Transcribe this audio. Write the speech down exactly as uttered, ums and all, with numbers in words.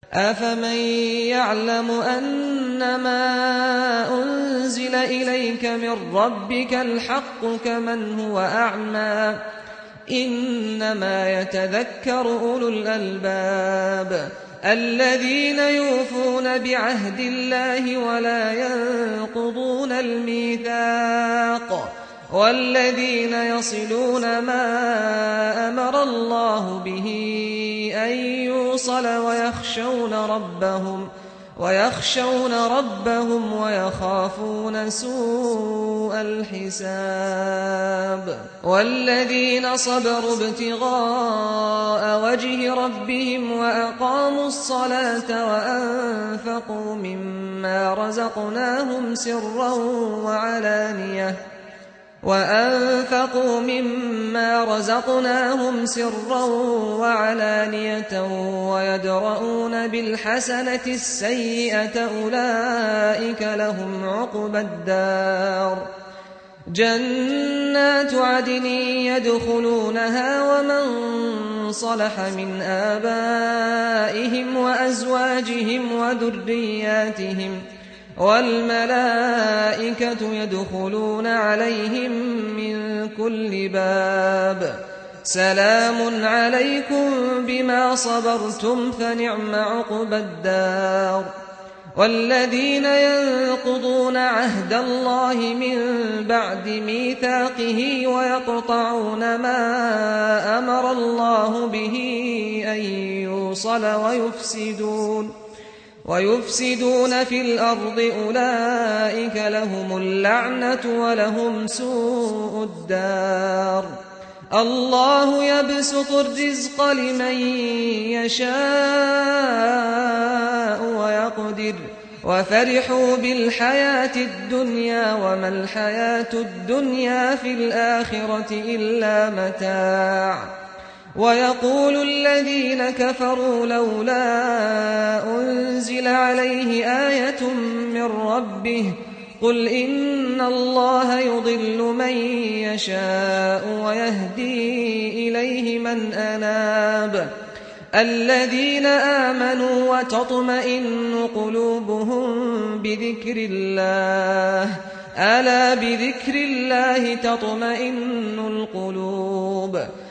أفمن يعلم أنما أنزل إليك من ربك الحق كمن هو أعمى إنما يتذكر أولو الألباب الذين يوفون بعهد الله ولا ينقضون الميثاق والذين يصلون ما أمر الله به أن يوصل ويخشون ربهم ويخشون ربهم ويخافون سوء الحساب والذين صبروا ابتغاء وجه ربهم وأقاموا الصلاة وأنفقوا مما رزقناهم سرا وعلانية وأنفقوا مما رزقناهم سرا وعلانية ويدرؤون بالحسنة السيئة أولئك لهم عقبى الدار جنات عدن يدخلونها ومن صلح من آبائهم وأزواجهم وذرياتهم والملائكة يدخلون عليهم من كل باب سلام عليكم بما صبرتم فنعم عقبى الدار والذين ينقضون عهد الله من بعد ميثاقه ويقطعون ما أمر الله به أن يوصل ويفسدون ويفسدون في الأرض أولئك لهم اللعنة ولهم سوء الدار الله يبسط الرزق لمن يشاء ويقدر وفرحوا بالحياة الدنيا وما الحياة الدنيا في الآخرة إلا متاع ويقول الذين كفروا لولا أنزل عليه آية من ربه قل إن الله يضل من يشاء ويهدي إليه من أناب الذين آمنوا وتطمئن قلوبهم بذكر الله ألا بذكر الله تطمئن القلوب